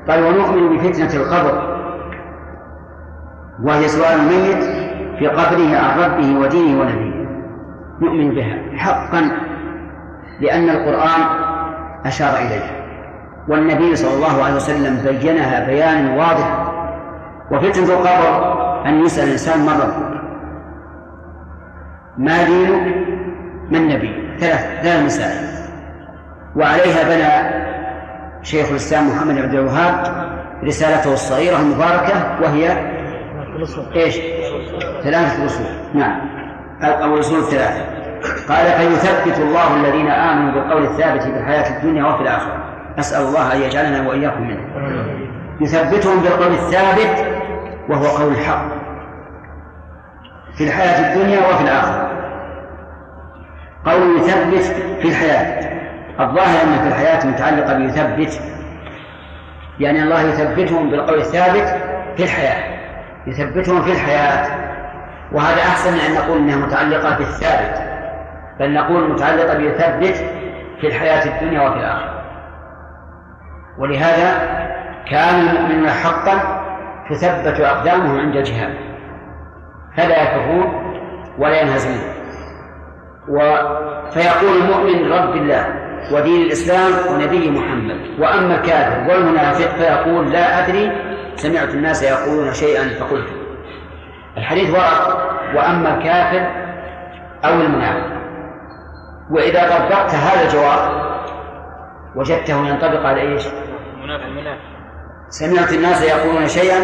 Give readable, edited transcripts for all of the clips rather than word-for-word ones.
قال ونؤمن بفتنة القبر، وهي سؤال الميت في قبره عن ربه ودينه ونبيه، نؤمن بها حقا، لأن القرآن أشار إليها والنبي صلى الله عليه وسلم بينها بيانا واضحا. وفتنة القبر أن يسأل الإنسان من ربك، ما دينك، من نبي، ثلاث مسائل. وعليها بنى شيخ الإسلام محمد بن عبد الوهاب رسالته الصغيرة المباركة، وهي إيش؟ 3 أصول. نعم، أو الأصول 3. قال فيثبت الله الذين آمنوا بالقول الثابت في الحياة الدنيا وفي الآخرة. أسأل الله أن يجعلنا وإياكم منه. يثبتهم بالقول الثابت وهو قول الحق في الحياة الدنيا وفي الآخرة. قول يثبت في الحياة، الظاهر أن في الحياة متعلقة بيثبت، يعني الله يثبتهم بالقول الثابت في الحياة، يثبتهم في الحياة. وهذا أحسن من أن نقول أنها متعلقة بالثابت، بل نقول متعلقة بيثبت في الحياة الدنيا وفي الآخرة. ولهذا كان المؤمنون حقا تثبت أقدامهم عند الجهاد، فلا يكفرون ولا ينهزمون. فيقول المؤمن رب الله ودين الإسلام ونبي محمد. وأما الكافر والمنافق فيقول لا أدري، سمعت الناس يقولون شيئا فقلت. الحديث ورد وأما الكافر أو المنافق. وإذا طبقت هذا الجواب وجدته ينطبق على إيش؟ سمعت الناس يقولون شيئا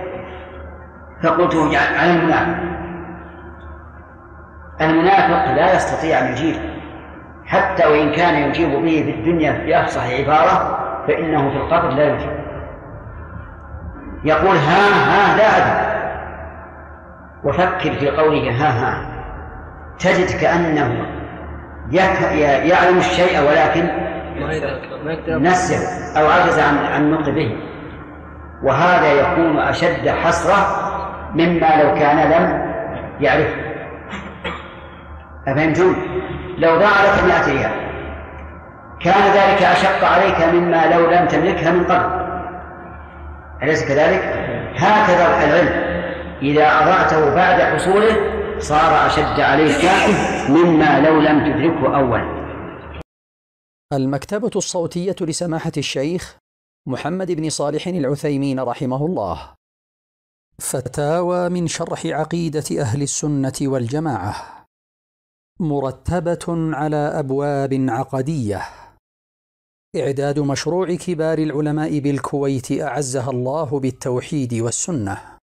فقلته على المنافق. المنافق لا يستطيع أن يجيب، حتى وإن كان يجيب به في الدنيا بأفصح عبارة فإنه في القبر لا يجيب. يقول ها لا أدري، وفكر في قوله ها تجد كأنه يعلم الشيء ولكن نسه أو عجز عن النطق به، وهذا يكون أشد حسرة مما لو كان لم يعرفه. أفهمتم؟ لو ضاع لك 100 ريال كان ذلك أشق عليك مما لو لم تملكها من قبل، أليس كذلك؟ هكذا العلم إذا أضعته بعد حصوله صار أشد عليك مما لو لم تدركه أولا. المكتبة الصوتية لسماحة الشيخ محمد بن صالح العثيمين رحمه الله. فتاوى من شرح عقيدة أهل السنة والجماعة، مرتبة على أبواب عقدية. إعداد مشروع كبار العلماء بالكويت أعزها الله بالتوحيد والسنة.